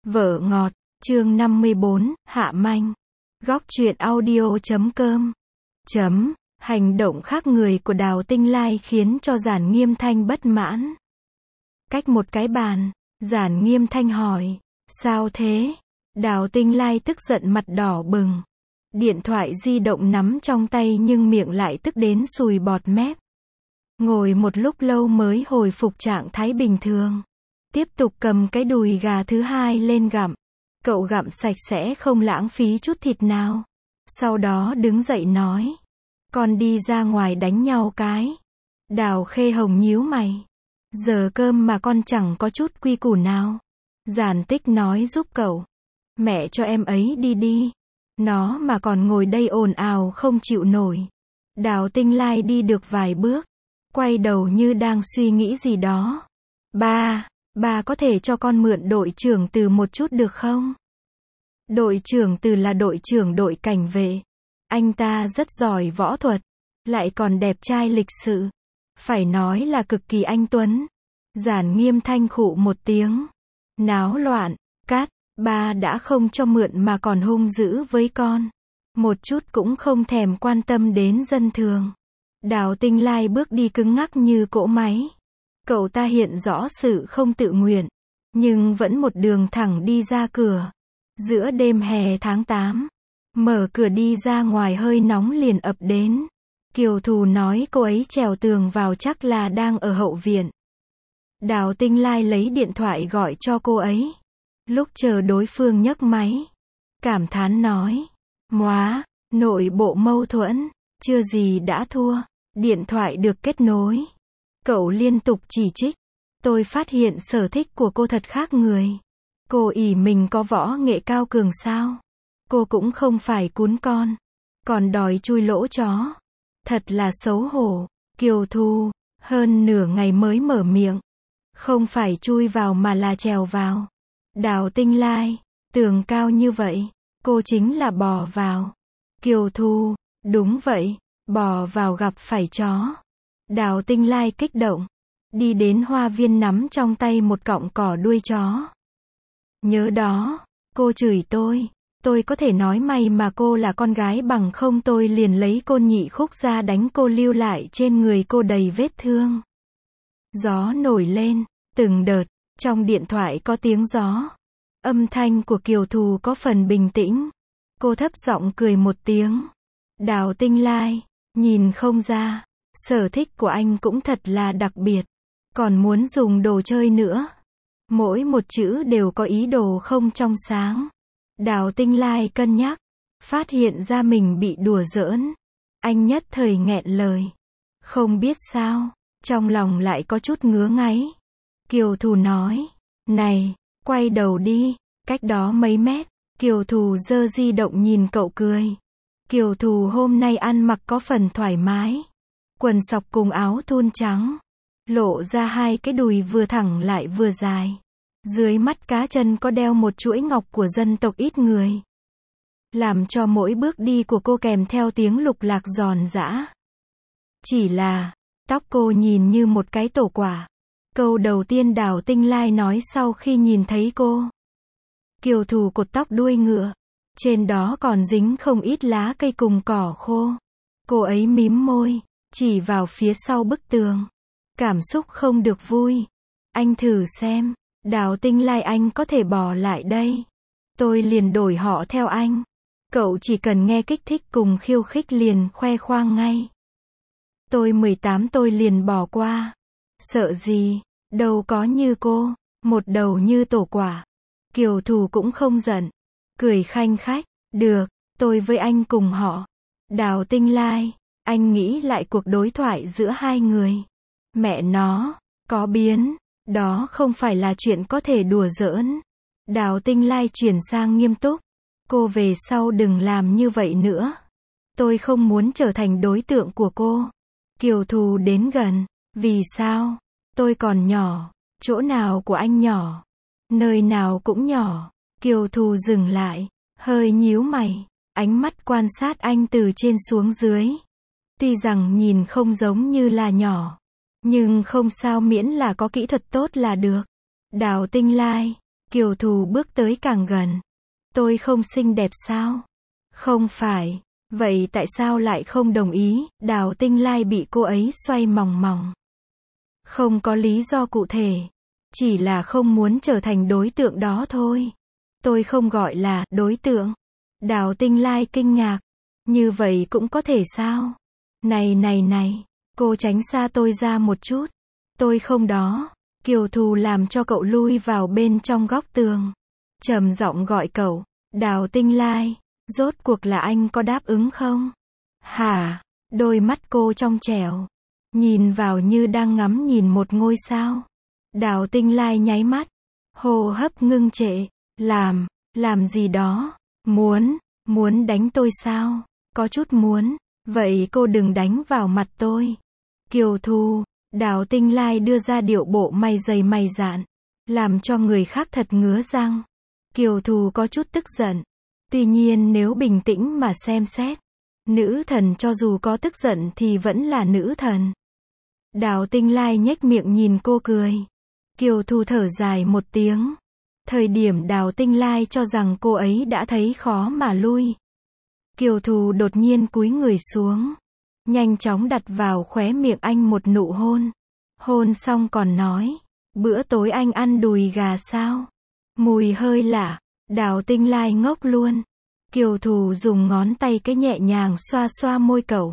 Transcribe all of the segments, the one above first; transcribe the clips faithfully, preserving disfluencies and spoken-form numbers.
Vợ ngọt, chương năm mươi bốn, Hạ Manh. Góc truyện audio chấm com. Chấm, hành động khác người của Đào Tinh Lai khiến cho Giản Nghiêm Thanh bất mãn. Cách một cái bàn, Giản Nghiêm Thanh hỏi, sao thế? Đào Tinh Lai tức giận mặt đỏ bừng. Điện thoại di động nắm trong tay nhưng miệng lại tức đến sùi bọt mép. Ngồi một lúc lâu mới hồi phục trạng thái bình thường. Tiếp tục cầm cái đùi gà thứ hai lên gặm. Cậu gặm sạch sẽ không lãng phí chút thịt nào. Sau đó đứng dậy nói. Con đi ra ngoài đánh nhau cái. Đào Khê Hồng nhíu mày. Giờ cơm mà con chẳng có chút quy củ nào. Giản Tích nói giúp cậu. Mẹ cho em ấy đi đi. Nó mà còn ngồi đây ồn ào không chịu nổi. Đào Tinh Lai đi được vài bước. Quay đầu như đang suy nghĩ gì đó. Ba, ba có thể cho con mượn đội trưởng Từ một chút được không? Đội trưởng Từ là đội trưởng đội cảnh vệ. Anh ta rất giỏi võ thuật. Lại còn đẹp trai lịch sự. Phải nói là cực kỳ anh tuấn. Giản Nghiêm Thanh khụ một tiếng. Náo loạn, cát, ba đã không cho mượn mà còn hung dữ với con. Một chút cũng không thèm quan tâm đến dân thường. Đào Tinh Lai bước đi cứng ngắc như cỗ máy. Cậu ta hiện rõ sự không tự nguyện. Nhưng vẫn một đường thẳng đi ra cửa. Giữa đêm hè tháng tám. Mở cửa đi ra ngoài hơi nóng liền ập đến. Kiều Thù nói cô ấy trèo tường vào chắc là đang ở hậu viện. Đào Tinh Lai lấy điện thoại gọi cho cô ấy. Lúc chờ đối phương nhấc máy. Cảm thán nói. Móa, nội bộ mâu thuẫn. Chưa gì đã thua. Điện thoại được kết nối. Cậu liên tục chỉ trích. Tôi phát hiện sở thích của cô thật khác người. Cô ỷ mình có võ nghệ cao cường sao? Cô cũng không phải cún con. Còn đòi chui lỗ chó. Thật là xấu hổ. Kiều Thu, hơn nửa ngày mới mở miệng. Không phải chui vào mà là trèo vào. Đào Tinh Lai, tường cao như vậy. Cô chính là bò vào. Kiều Thu, đúng vậy. Bò vào gặp phải chó. Đào Tinh Lai kích động. Đi đến hoa viên nắm trong tay một cọng cỏ đuôi chó. Nhớ đó, cô chửi tôi. Tôi có thể nói may mà cô là con gái bằng không tôi liền lấy côn nhị khúc ra đánh cô lưu lại trên người cô đầy vết thương. Gió nổi lên, từng đợt, trong điện thoại có tiếng gió. Âm thanh của Kiều Thù có phần bình tĩnh. Cô thấp giọng cười một tiếng. Đào Tinh Lai, nhìn không ra. Sở thích của anh cũng thật là đặc biệt. Còn muốn dùng đồ chơi nữa. Mỗi một chữ đều có ý đồ không trong sáng. Đào Tinh Lai cân nhắc. Phát hiện ra mình bị đùa giỡn. Anh nhất thời nghẹn lời. Không biết sao. Trong lòng lại có chút ngứa ngáy. Kiều Thù nói. Này, quay đầu đi. Cách đó mấy mét. Kiều Thù giơ di động nhìn cậu cười. Kiều Thù hôm nay ăn mặc có phần thoải mái. Quần sọc cùng áo thun trắng. Lộ ra hai cái đùi vừa thẳng lại vừa dài. Dưới mắt cá chân có đeo một chuỗi ngọc của dân tộc ít người. Làm cho mỗi bước đi của cô kèm theo tiếng lục lạc giòn giã. Chỉ là, tóc cô nhìn như một cái tổ quả. Câu đầu tiên Đào Tinh Lai nói sau khi nhìn thấy cô. Kiều Thù cột tóc đuôi ngựa. Trên đó còn dính không ít lá cây cùng cỏ khô. Cô ấy mím môi, chỉ vào phía sau bức tường. Cảm xúc không được vui. Anh thử xem. Đào Tinh Lai anh có thể bỏ lại đây. Tôi liền đổi họ theo anh. Cậu chỉ cần nghe kích thích cùng khiêu khích liền khoe khoang ngay. Tôi mười tám tôi liền bỏ qua. Sợ gì, đâu có như cô. Một đầu như tổ quả. Kiều Thù cũng không giận. Cười khanh khách. Được, tôi với anh cùng họ. Đào Tinh Lai, anh nghĩ lại cuộc đối thoại giữa hai người. Mẹ nó, có biến. Đó không phải là chuyện có thể đùa giỡn. Đào Tinh Lai chuyển sang nghiêm túc. Cô về sau đừng làm như vậy nữa. Tôi không muốn trở thành đối tượng của cô. Kiều Thù đến gần. Vì sao? Tôi còn nhỏ. Chỗ nào của anh nhỏ? Nơi nào cũng nhỏ. Kiều Thù dừng lại. Hơi nhíu mày. Ánh mắt quan sát anh từ trên xuống dưới. Tuy rằng nhìn không giống như là nhỏ. Nhưng không sao miễn là có kỹ thuật tốt là được. Đào Tinh Lai, Kiều Thù bước tới càng gần. Tôi không xinh đẹp sao? Không phải. Vậy tại sao lại không đồng ý? Đào Tinh Lai bị cô ấy xoay mòng mòng. Không có lý do cụ thể. Chỉ là không muốn trở thành đối tượng đó thôi. Tôi không gọi là đối tượng. Đào Tinh Lai kinh ngạc. Như vậy cũng có thể sao? Này này này, cô tránh xa tôi ra một chút. Tôi không đó. Kiều Thù làm cho cậu lui vào bên trong góc tường. Trầm giọng gọi cậu. Đào Tinh Lai, rốt cuộc là anh có đáp ứng không? Hả? Đôi mắt cô trong trẻo. Nhìn vào như đang ngắm nhìn một ngôi sao. Đào Tinh Lai nháy mắt. Hô hấp ngưng trệ. Làm, làm gì đó? Muốn, muốn đánh tôi sao? Có chút muốn. Vậy cô đừng đánh vào mặt tôi. Kiều Thù, Đào Tinh Lai đưa ra điệu bộ mày dày mày dạn. Làm cho người khác thật ngứa răng. Kiều Thù có chút tức giận. Tuy nhiên nếu bình tĩnh mà xem xét. Nữ thần cho dù có tức giận thì vẫn là nữ thần. Đào Tinh Lai nhếch miệng nhìn cô cười. Kiều Thù thở dài một tiếng. Thời điểm Đào Tinh Lai cho rằng cô ấy đã thấy khó mà lui. Kiều Thù đột nhiên cúi người xuống. Nhanh chóng đặt vào khóe miệng anh một nụ hôn. Hôn xong còn nói. Bữa tối anh ăn đùi gà sao? Mùi hơi lạ. Đào Tinh Lai ngốc luôn. Kiều Thù dùng ngón tay cái nhẹ nhàng xoa xoa môi cậu.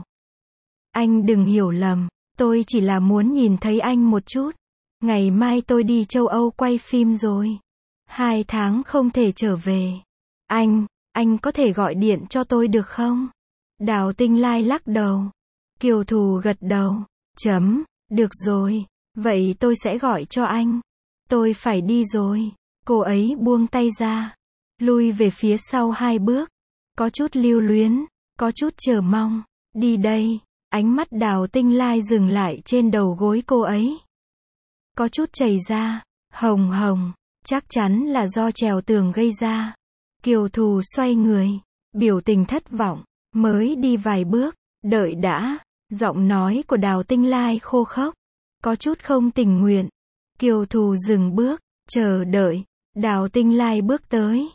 Anh đừng hiểu lầm. Tôi chỉ là muốn nhìn thấy anh một chút. Ngày mai tôi đi châu Âu quay phim rồi. Hai tháng không thể trở về. Anh, anh có thể gọi điện cho tôi được không? Đào Tinh Lai lắc đầu. Kiều Thù gật đầu. Chấm, được rồi. Vậy tôi sẽ gọi cho anh. Tôi phải đi rồi. Cô ấy buông tay ra. Lui về phía sau hai bước. Có chút lưu luyến. Có chút chờ mong. Đi đây. Ánh mắt Đào Tinh Lai dừng lại trên đầu gối cô ấy. Có chút chảy ra. Hồng hồng. Chắc chắn là do trèo tường gây ra. Kiều Thù xoay người. Biểu tình thất vọng. Mới đi vài bước. Đợi đã. Giọng nói của Đào Tinh Lai khô khốc. Có chút không tình nguyện. Kiều Thù dừng bước. Chờ đợi. Đào Tinh Lai bước tới.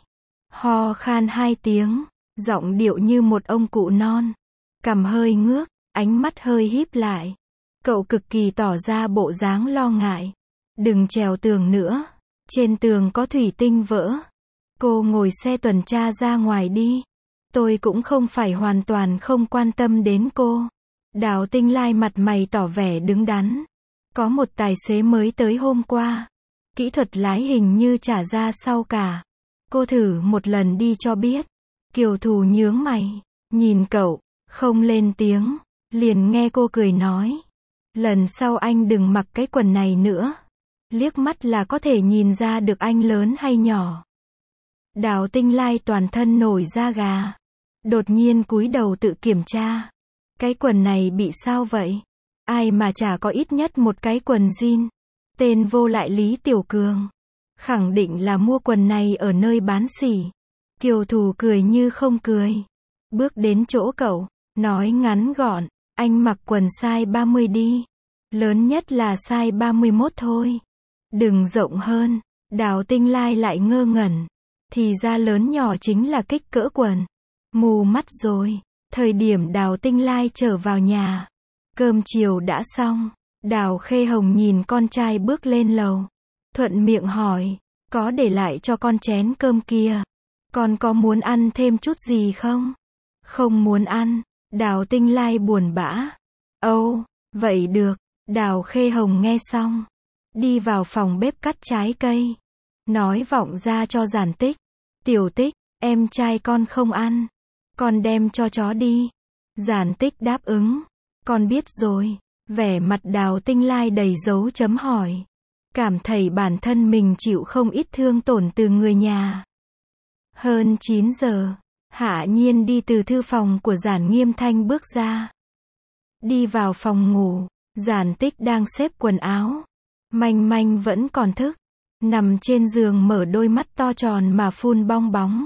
Ho khan hai tiếng. Giọng điệu như một ông cụ non. Cằm hơi ngước. Ánh mắt hơi híp lại. Cậu cực kỳ tỏ ra bộ dáng lo ngại. Đừng trèo tường nữa. Trên tường có thủy tinh vỡ. Cô ngồi xe tuần tra ra ngoài đi. Tôi cũng không phải hoàn toàn không quan tâm đến cô. Đào Tinh Lai mặt mày tỏ vẻ đứng đắn. Có một tài xế mới tới hôm qua. Kỹ thuật lái hình như trả ra sau cả. Cô thử một lần đi cho biết. Kiều Thù nhướng mày. Nhìn cậu. Không lên tiếng. Liền nghe cô cười nói. Lần sau anh đừng mặc cái quần này nữa. Liếc mắt là có thể nhìn ra được anh lớn hay nhỏ. Đào Tinh Lai toàn thân nổi da gà. Đột nhiên cúi đầu tự kiểm tra. Cái quần này bị sao vậy? Ai mà chả có ít nhất một cái quần jean. Tên vô lại Lý Tiểu Cường. Khẳng định là mua quần này ở nơi bán xỉ. Kiều Thù cười như không cười. Bước đến chỗ cậu. Nói ngắn gọn. Anh mặc quần size ba mươi đi. Lớn nhất là size ba mươi mốt thôi. Đừng rộng hơn. Đào Tinh Lai lại ngơ ngẩn. Thì ra lớn nhỏ chính là kích cỡ quần. Mù mắt rồi. Thời điểm Đào Tinh Lai trở vào nhà. Cơm chiều đã xong. Đào Khê Hồng nhìn con trai bước lên lầu. Thuận miệng hỏi. Có để lại cho con chén cơm kia. Con có muốn ăn thêm chút gì không? Không muốn ăn. Đào Tinh Lai buồn bã. Âu, vậy được. Đào Khê Hồng nghe xong. Đi vào phòng bếp cắt trái cây. Nói vọng ra cho Giản Tích. Tiểu Tích, em trai con không ăn. Con đem cho chó đi. Giản Tích đáp ứng. Con biết rồi. Vẻ mặt Đào Tinh Lai đầy dấu chấm hỏi. Cảm thấy bản thân mình chịu không ít thương tổn từ người nhà. Hơn chín giờ. Hạ Nhiên đi từ thư phòng của Giản Nghiêm Thanh bước ra. Đi vào phòng ngủ. Giản Tích đang xếp quần áo. Manh Manh vẫn còn thức. Nằm trên giường mở đôi mắt to tròn mà phun bong bóng.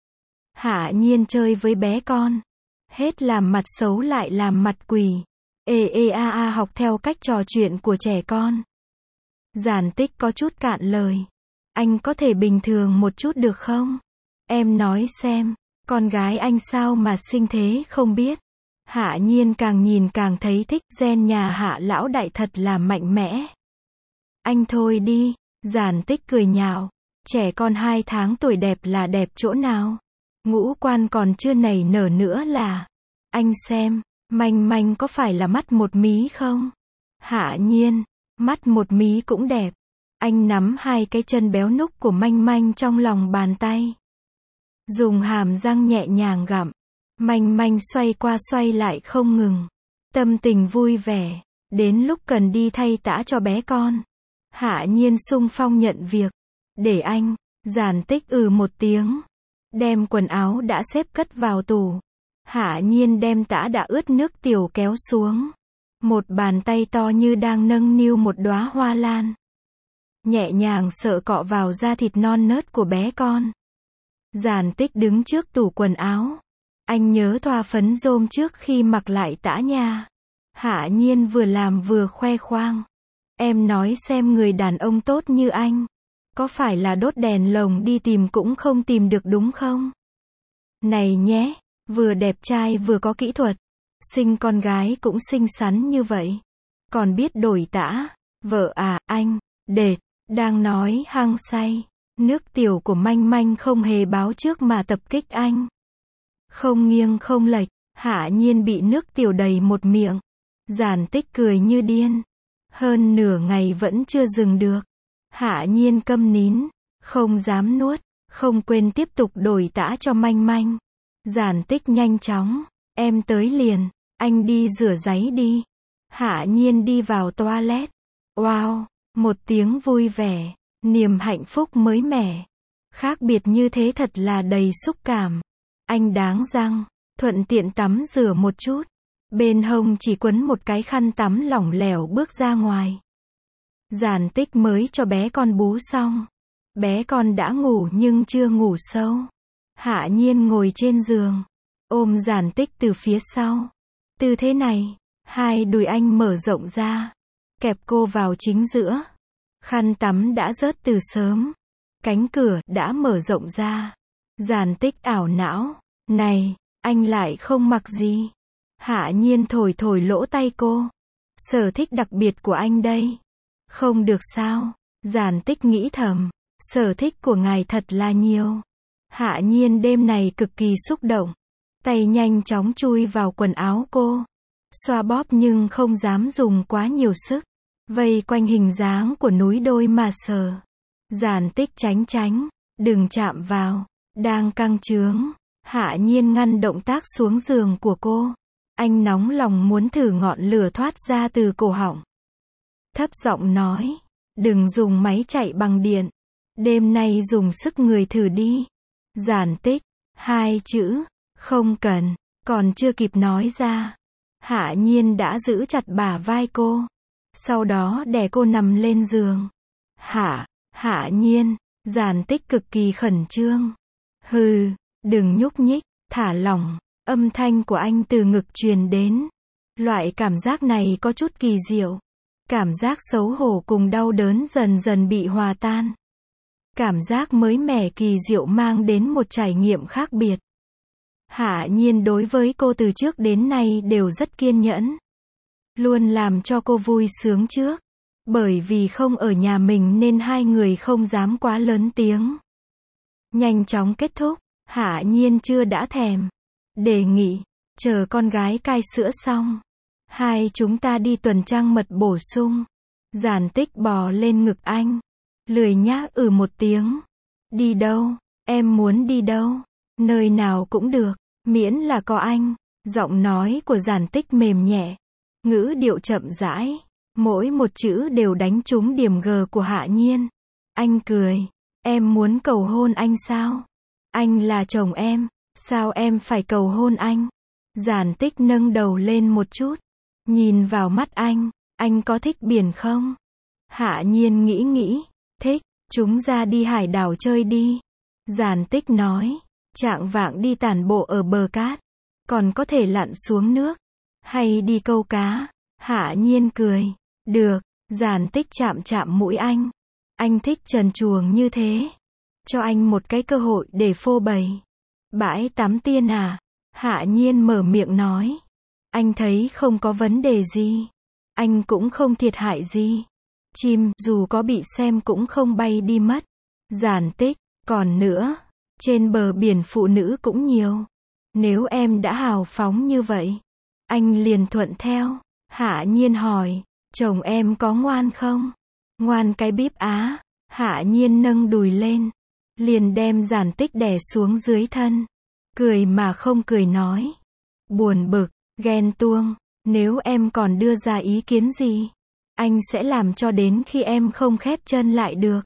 Hạ Nhiên chơi với bé con. Hết làm mặt xấu lại làm mặt quỷ. Ê ê a a học theo cách trò chuyện của trẻ con. Giản Tích có chút cạn lời. Anh có thể bình thường một chút được không? Em nói xem, con gái anh sao mà xinh thế không biết. Hạ Nhiên càng nhìn càng thấy thích, gen nhà Hạ lão đại thật là mạnh mẽ. Anh thôi đi, Giản Tích cười nhạo, trẻ con hai tháng tuổi đẹp là đẹp chỗ nào? Ngũ quan còn chưa nảy nở nữa là. Anh xem, Manh Manh có phải là mắt một mí không? Hạ Nhiên, mắt một mí cũng đẹp. Anh nắm hai cái chân béo núc của Manh Manh trong lòng bàn tay. Dùng hàm răng nhẹ nhàng gặm. Manh Manh xoay qua xoay lại không ngừng. Tâm tình vui vẻ. Đến lúc cần đi thay tã cho bé con. Hạ Nhiên xung phong nhận việc. Để anh. Giản Tích ừ một tiếng. Đem quần áo đã xếp cất vào tủ. Hạ Nhiên đem tã đã ướt nước tiểu kéo xuống. Một bàn tay to như đang nâng niu một đóa hoa lan. Nhẹ nhàng sợ cọ vào da thịt non nớt của bé con. Giản Tích đứng trước tủ quần áo. Anh nhớ thoa phấn rôm trước khi mặc lại tã nha. Hạ Nhiên vừa làm vừa khoe khoang. Em nói xem, người đàn ông tốt như anh, có phải là đốt đèn lồng đi tìm cũng không tìm được đúng không? Này nhé, vừa đẹp trai vừa có kỹ thuật. Sinh con gái cũng xinh xắn như vậy. Còn biết đổi tã. Vợ à, anh, đệt, đang nói hăng say. Nước tiểu của Manh Manh không hề báo trước mà tập kích anh. Không nghiêng không lệch, Hạ Nhiên bị nước tiểu đầy một miệng. Giản Tích cười như điên. Hơn nửa ngày vẫn chưa dừng được. Hạ Nhiên câm nín, không dám nuốt, không quên tiếp tục đổi tã cho Manh Manh. Giản Tích nhanh chóng, em tới liền, anh đi rửa giấy đi. Hạ Nhiên đi vào toilet. Wow, một tiếng vui vẻ, niềm hạnh phúc mới mẻ. Khác biệt như thế thật là đầy xúc cảm. Anh đáng răng, thuận tiện tắm rửa một chút. Bên hông chỉ quấn một cái khăn tắm lỏng lẻo bước ra ngoài. Giản Tích mới cho bé con bú xong. Bé con đã ngủ nhưng chưa ngủ sâu. Hạ Nhiên ngồi trên giường, ôm Giản Tích từ phía sau. Tư thế này, hai đùi anh mở rộng ra, kẹp cô vào chính giữa. Khăn tắm đã rớt từ sớm. Cánh cửa đã mở rộng ra. Giản Tích ảo não. Này, anh lại không mặc gì. Hạ Nhiên thổi thổi lỗ tay cô. Sở thích đặc biệt của anh đây. Không được sao? Giản Tích nghĩ thầm. Sở thích của ngài thật là nhiều. Hạ Nhiên đêm này cực kỳ xúc động. Tay nhanh chóng chui vào quần áo cô. Xoa bóp nhưng không dám dùng quá nhiều sức. Vây quanh hình dáng của núi đôi mà sờ. Giản Tích tránh tránh. Đừng chạm vào. Đang căng trướng. Hạ Nhiên ngăn động tác xuống giường của cô. Anh nóng lòng muốn thử ngọn lửa thoát ra từ cổ họng. Thấp giọng nói. Đừng dùng máy chạy bằng điện. Đêm nay dùng sức người thử đi. Giản Tích. Hai chữ. Không cần. Còn chưa kịp nói ra. Hạ Nhiên đã giữ chặt bả vai cô. Sau đó đè cô nằm lên giường. Hạ. Hạ Nhiên. Giản Tích cực kỳ khẩn trương. Hừ. Đừng nhúc nhích. Thả lỏng. Âm thanh của anh từ ngực truyền đến. Loại cảm giác này có chút kỳ diệu. Cảm giác xấu hổ cùng đau đớn dần dần bị hòa tan. Cảm giác mới mẻ kỳ diệu mang đến một trải nghiệm khác biệt. Hạ Nhiên đối với cô từ trước đến nay đều rất kiên nhẫn. Luôn làm cho cô vui sướng trước. Bởi vì không ở nhà mình nên hai người không dám quá lớn tiếng. Nhanh chóng kết thúc. Hạ Nhiên chưa đã thèm. Đề nghị. Chờ con gái cai sữa xong. Hai chúng ta đi tuần trăng mật bổ sung. Giản Tích bò lên ngực anh. Lười nhác ừ một tiếng. Đi đâu? Em muốn đi đâu? Nơi nào cũng được. Miễn là có anh. Giọng nói của Giản Tích mềm nhẹ. Ngữ điệu chậm rãi. Mỗi một chữ đều đánh trúng điểm G của Hạ Nhiên. Anh cười. Em muốn cầu hôn anh sao? Anh là chồng em. Sao em phải cầu hôn anh? Giản Tích nâng đầu lên một chút. Nhìn vào mắt anh. Anh có thích biển không? Hạ Nhiên nghĩ nghĩ. Thích. Chúng ra đi hải đảo chơi đi. Giản Tích nói. Trạng vạng đi tản bộ ở bờ cát. Còn có thể lặn xuống nước. Hay đi câu cá. Hạ Nhiên cười. Được. Giản Tích chạm chạm mũi anh. Anh thích trần truồng như thế. Cho anh một cái cơ hội để phô bày. Bãi tắm tiên à? Hạ Nhiên mở miệng nói. Anh thấy không có vấn đề gì. Anh cũng không thiệt hại gì. Chim, dù có bị xem cũng không bay đi mất. Giản Tích, còn nữa, trên bờ biển phụ nữ cũng nhiều. Nếu em đã hào phóng như vậy, anh liền thuận theo. Hạ Nhiên hỏi, chồng em có ngoan không? Ngoan cái bíp á. Hạ Nhiên nâng đùi lên, liền đem Giản Tích đè xuống dưới thân. Cười mà không cười nói. Buồn bực, ghen tuông, nếu em còn đưa ra ý kiến gì, anh sẽ làm cho đến khi em không khép chân lại được.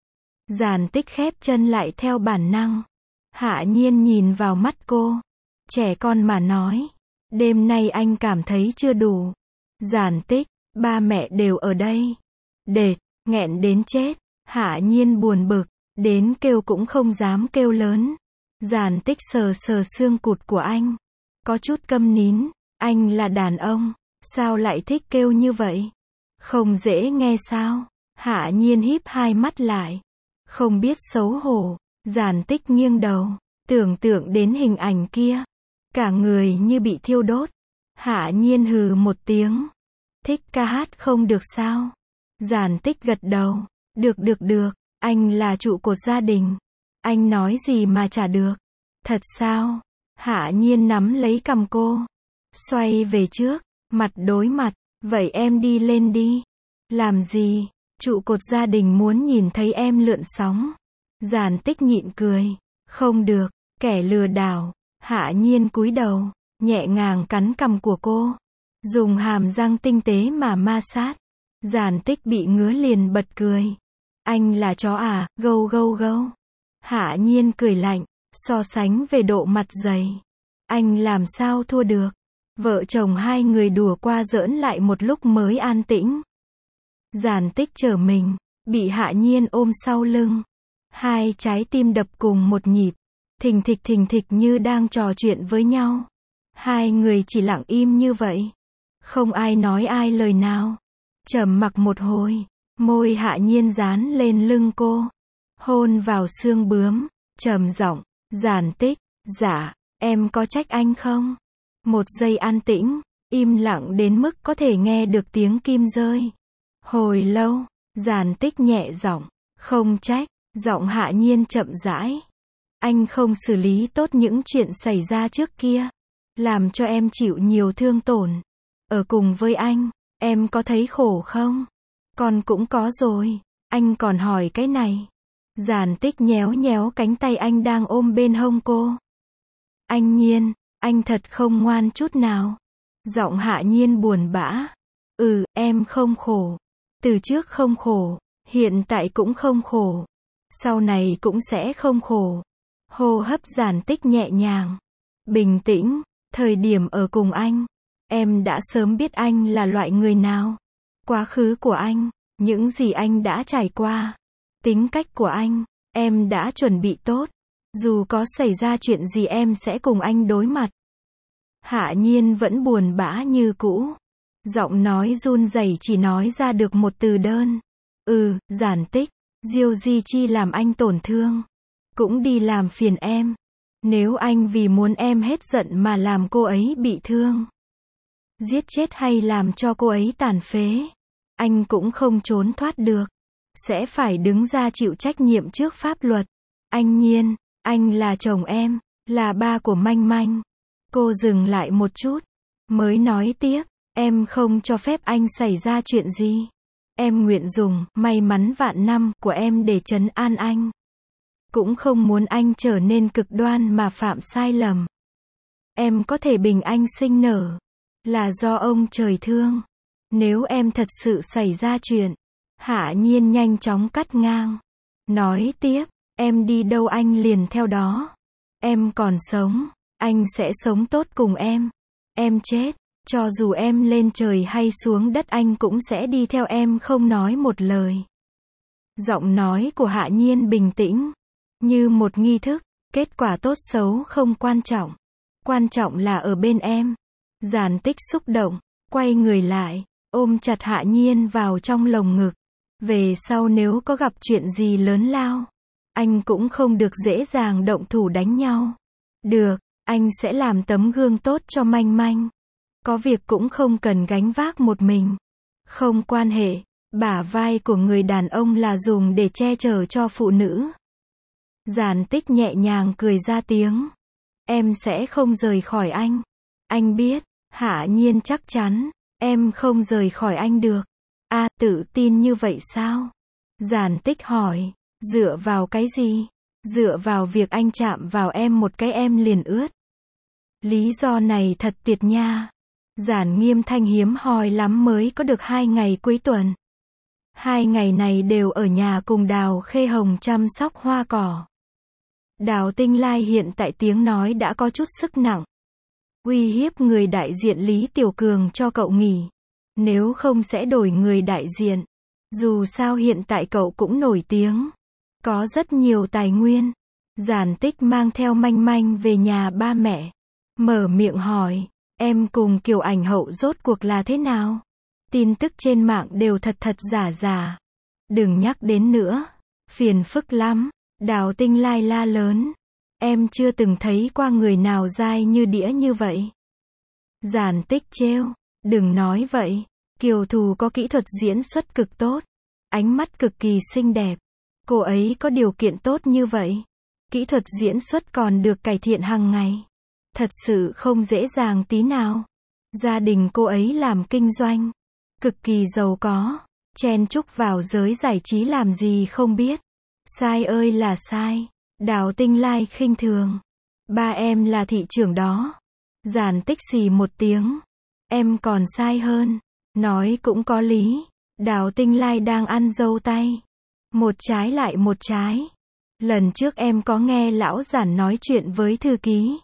Giản Tích khép chân lại theo bản năng. Hạ Nhiên nhìn vào mắt cô. Trẻ con mà nói. Đêm nay anh cảm thấy chưa đủ. Giản Tích, ba mẹ đều ở đây. Đệt, nghẹn đến chết. Hạ Nhiên buồn bực, đến kêu cũng không dám kêu lớn. Giản Tích sờ sờ xương cụt của anh. Có chút câm nín. Anh là đàn ông, sao lại thích kêu như vậy? Không dễ nghe sao? Hạ Nhiên híp hai mắt lại. Không biết xấu hổ. Giản Tích nghiêng đầu, tưởng tượng đến hình ảnh kia. Cả người như bị thiêu đốt. Hạ Nhiên hừ một tiếng. Thích ca hát không được sao? Giản Tích gật đầu. Được được được, anh là trụ cột gia đình. Anh nói gì mà chả được. Thật sao? Hạ Nhiên nắm lấy cằm cô. Xoay về trước, mặt đối mặt. Vậy em đi lên đi. Làm gì? Trụ cột gia đình muốn nhìn thấy em lượn sóng. Giản Tích nhịn cười. Không được, kẻ lừa đảo. Hạ Nhiên cúi đầu, nhẹ nhàng cắn cằm của cô. Dùng hàm răng tinh tế mà ma sát. Giản Tích bị ngứa liền bật cười. Anh là chó à, gâu gâu gâu. Hạ Nhiên cười lạnh, so sánh về độ mặt dày. Anh làm sao thua được. Vợ chồng hai người đùa qua giỡn lại một lúc mới an tĩnh. Giản Tích trở mình, bị Hạ Nhiên ôm sau lưng. Hai trái tim đập cùng một nhịp. Thình thịch thình thịch như đang trò chuyện với nhau. Hai người chỉ lặng im như vậy. Không ai nói ai lời nào. Trầm mặc một hồi. Môi Hạ Nhiên dán lên lưng cô. Hôn vào xương bướm. Trầm giọng. Giản Tích, dạ, em có trách anh không? Một giây an tĩnh. Im lặng đến mức có thể nghe được tiếng kim rơi. Hồi lâu. Giản Tích nhẹ giọng. Không trách. Giọng Hạ Nhiên chậm rãi. Anh không xử lý tốt những chuyện xảy ra trước kia. Làm cho em chịu nhiều thương tổn. Ở cùng với anh, em có thấy khổ không? Con cũng có rồi. Anh còn hỏi cái này. Giản Tích nhéo nhéo cánh tay anh đang ôm bên hông cô. Anh Nhiên, anh thật không ngoan chút nào. Giọng Hạ Nhiên buồn bã. Ừ, em không khổ. Từ trước không khổ. Hiện tại cũng không khổ. Sau này cũng sẽ không khổ. Hô hấp Giản Tích nhẹ nhàng. Bình tĩnh. Thời điểm ở cùng anh, em đã sớm biết anh là loại người nào. Quá khứ của anh, những gì anh đã trải qua, tính cách của anh, em đã chuẩn bị tốt. Dù có xảy ra chuyện gì em sẽ cùng anh đối mặt. Hạ Nhiên vẫn buồn bã như cũ. Giọng nói run rẩy chỉ nói ra được một từ đơn. Ừ, Giản Tích, Diêu Di Chi làm anh tổn thương. Cũng đi làm phiền em. Nếu anh vì muốn em hết giận mà làm cô ấy bị thương, giết chết hay làm cho cô ấy tàn phế, anh cũng không trốn thoát được. Sẽ phải đứng ra chịu trách nhiệm trước pháp luật. Anh Nhiên, anh là chồng em, là ba của Manh Manh. Cô dừng lại một chút, mới nói tiếp, em không cho phép anh xảy ra chuyện gì. Em nguyện dùng may mắn vạn năm của em để trấn an anh. Cũng không muốn anh trở nên cực đoan mà phạm sai lầm. Em có thể bình anh sinh nở, là do ông trời thương. Nếu em thật sự xảy ra chuyện, Hạ Nhiên nhanh chóng cắt ngang. Nói tiếp, em đi đâu anh liền theo đó. Em còn sống, anh sẽ sống tốt cùng em. Em chết, cho dù em lên trời hay xuống đất anh cũng sẽ đi theo em không nói một lời. Giọng nói của Hạ Nhiên bình tĩnh, như một nghi thức. Kết quả tốt xấu không quan trọng. Quan trọng là ở bên em. Giản Tích xúc động, quay người lại, ôm chặt Hạ Nhiên vào trong lồng ngực. Về sau nếu có gặp chuyện gì lớn lao, anh cũng không được dễ dàng động thủ đánh nhau. Được, anh sẽ làm tấm gương tốt cho Manh Manh. Có việc cũng không cần gánh vác một mình. Không quan hệ, bả vai của người đàn ông là dùng để che chở cho phụ nữ. Giản Tích nhẹ nhàng cười ra tiếng. Em sẽ không rời khỏi anh. Anh biết, Hạ Nhiên chắc chắn, em không rời khỏi anh được. A, à, tự tin như vậy sao? Giản Tích hỏi, dựa vào cái gì? Dựa vào việc anh chạm vào em một cái em liền ướt. Lý do này thật tuyệt nha. Giản Nghiêm Thanh hiếm hoi lắm mới có được hai ngày cuối tuần. Hai ngày này đều ở nhà cùng Đào Khê Hồng chăm sóc hoa cỏ. Đào Tinh Lai hiện tại tiếng nói đã có chút sức nặng. Uy hiếp người đại diện Lý Tiểu Cường cho cậu nghỉ. Nếu không sẽ đổi người đại diện. Dù sao hiện tại cậu cũng nổi tiếng. Có rất nhiều tài nguyên. Giản Tích mang theo Manh Manh về nhà ba mẹ. Mở miệng hỏi, em cùng Kiều Ảnh Hậu rốt cuộc là thế nào? Tin tức trên mạng đều thật thật giả giả. Đừng nhắc đến nữa. Phiền phức lắm. Đào Tinh Lai la lớn. Em chưa từng thấy qua người nào dai như đĩa như vậy. Giản Tích trêu. Đừng nói vậy. Kiều Thù có kỹ thuật diễn xuất cực tốt. Ánh mắt cực kỳ xinh đẹp. Cô ấy có điều kiện tốt như vậy. Kỹ thuật diễn xuất còn được cải thiện hàng ngày. Thật sự không dễ dàng tí nào. Gia đình cô ấy làm kinh doanh. Cực kỳ giàu có. Chen chúc vào giới giải trí làm gì không biết. Sai ơi là sai. Đào Tinh Lai khinh thường. Ba em là thị trưởng đó. Giản Tích xì một tiếng. Em còn sai hơn. Nói cũng có lý. Đào Tinh Lai đang ăn dâu tay. Một trái lại một trái. Lần trước em có nghe lão Giản nói chuyện với thư ký.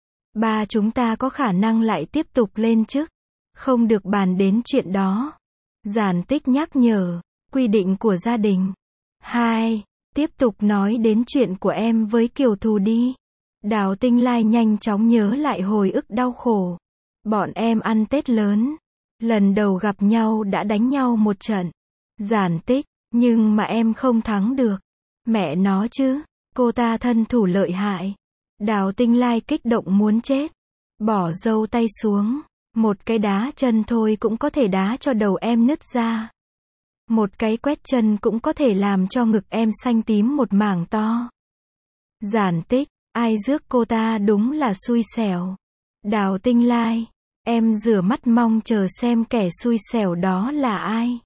Ba chúng ta có khả năng lại tiếp tục lên chức. Không được bàn đến chuyện đó. Giản Tích nhắc nhở. Quy định của gia đình. Hai. Tiếp tục nói đến chuyện của em với Kiều Thù đi. Đào Tinh Lai nhanh chóng nhớ lại hồi ức đau khổ. Bọn em ăn Tết lớn. Lần đầu gặp nhau đã đánh nhau một trận. Giản Tích, nhưng mà em không thắng được. Mẹ nó chứ, cô ta thân thủ lợi hại. Đào Tinh Lai kích động muốn chết. Bỏ dâu tay xuống. Một cái đá chân thôi cũng có thể đá cho đầu em nứt ra. Một cái quét chân cũng có thể làm cho ngực em xanh tím một mảng to. Giản Tích, ai rước cô ta đúng là xui xẻo. Đào Tinh Lai, em rửa mắt mong chờ xem kẻ xui xẻo đó là ai.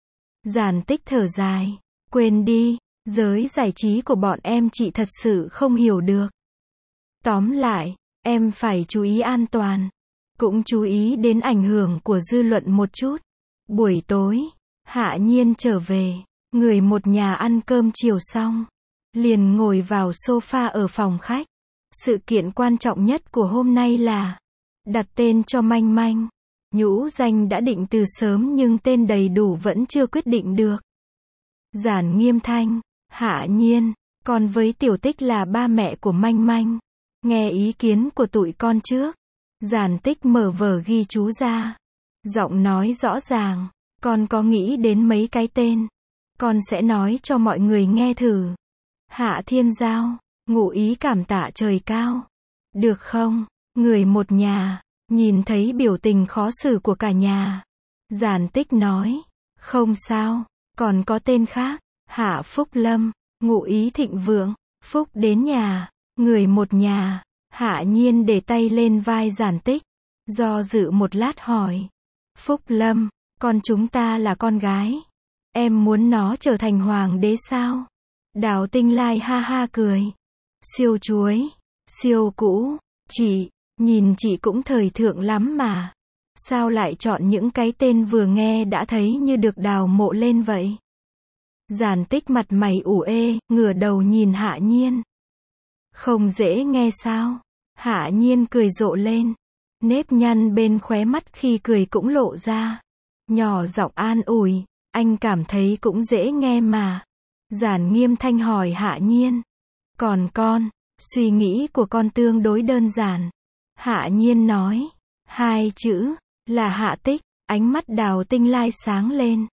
Giản Tích thở dài, quên đi, giới giải trí của bọn em chị thật sự không hiểu được. Tóm lại, em phải chú ý an toàn, cũng chú ý đến ảnh hưởng của dư luận một chút. Buổi tối, Hạ Nhiên trở về, người một nhà ăn cơm chiều xong, liền ngồi vào sofa ở phòng khách. Sự kiện quan trọng nhất của hôm nay là đặt tên cho Manh Manh. Nhũ danh đã định từ sớm nhưng tên đầy đủ vẫn chưa quyết định được. Giản Nghiêm Thanh, Hạ Nhiên, còn với Tiểu Tích là ba mẹ của Manh Manh. Nghe ý kiến của tụi con trước. Giản Tích mở vở ghi chú ra. Giọng nói rõ ràng. Con có nghĩ đến mấy cái tên. Con sẽ nói cho mọi người nghe thử. Hạ Thiên Giao, ngụ ý cảm tạ trời cao. Được không? Người một nhà, nhìn thấy biểu tình khó xử của cả nhà. Giản Tích nói, không sao, còn có tên khác. Hạ Phúc Lâm, ngụ ý thịnh vượng. Phúc đến nhà, người một nhà. Hạ Nhiên để tay lên vai Giản Tích. Do dự một lát hỏi. Phúc Lâm, con chúng ta là con gái. Em muốn nó trở thành hoàng đế sao? Đào Tinh Lai ha ha cười. Siêu chuối, siêu cũ, chị, nhìn chị cũng thời thượng lắm mà. Sao lại chọn những cái tên vừa nghe đã thấy như được đào mộ lên vậy? Giản Tích mặt mày ủ ê, ngửa đầu nhìn Hạ Nhiên. Không dễ nghe sao? Hạ Nhiên cười rộ lên. Nếp nhăn bên khóe mắt khi cười cũng lộ ra. Nhỏ giọng an ủi, anh cảm thấy cũng dễ nghe mà. Giản Nghiêm Thanh hỏi Hạ Nhiên. Còn con, suy nghĩ của con tương đối đơn giản. Hạ Nhiên nói, hai chữ, là Hạ Tích. Ánh mắt Đào Tinh Lai sáng lên.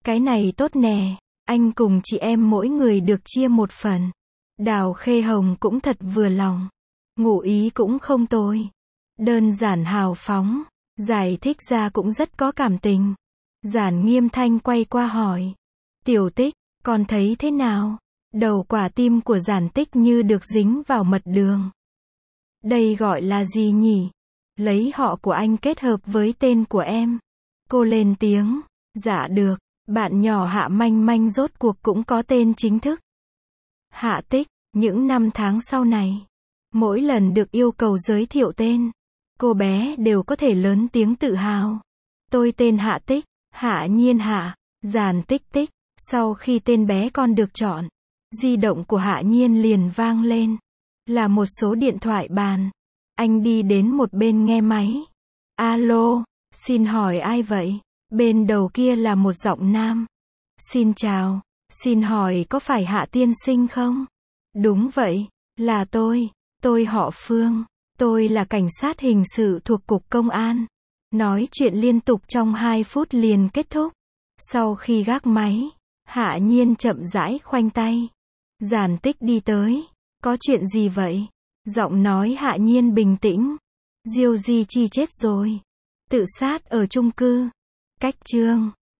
Cái này tốt nè, anh cùng chị em mỗi người được chia một phần. Đào Khê Hồng cũng thật vừa lòng. Ngụ ý cũng không tồi. Đơn giản hào phóng, giải thích ra cũng rất có cảm tình. Giản Nghiêm Thanh quay qua hỏi. Tiểu Tích, con thấy thế nào? Đầu quả tim của Giản Tích như được dính vào mật đường. Đây gọi là gì nhỉ? Lấy họ của anh kết hợp với tên của em. Cô lên tiếng. Dạ được, bạn nhỏ Hạ Manh Manh rốt cuộc cũng có tên chính thức. Hạ Tích, những năm tháng sau này, mỗi lần được yêu cầu giới thiệu tên, cô bé đều có thể lớn tiếng tự hào. Tôi tên Hạ Tích, Hạ Nhiên Hạ, Giản Tích Tích. Sau khi tên bé con được chọn, di động của Hạ Nhiên liền vang lên. Là một số điện thoại bàn. Anh đi đến một bên nghe máy. Alo, xin hỏi ai vậy? Bên đầu kia là một giọng nam. Xin chào, xin hỏi có phải Hạ tiên sinh không? Đúng vậy, là tôi, tôi họ Phương, tôi là cảnh sát hình sự thuộc Cục Công an. Nói chuyện liên tục trong hai phút liền kết thúc. Sau khi gác máy, Hạ Nhiên chậm rãi khoanh tay. Giản Tích đi tới. Có chuyện gì vậy? Giọng nói Hạ Nhiên bình tĩnh. Diêu Di Chi chết rồi. Tự sát ở chung cư. Cách chương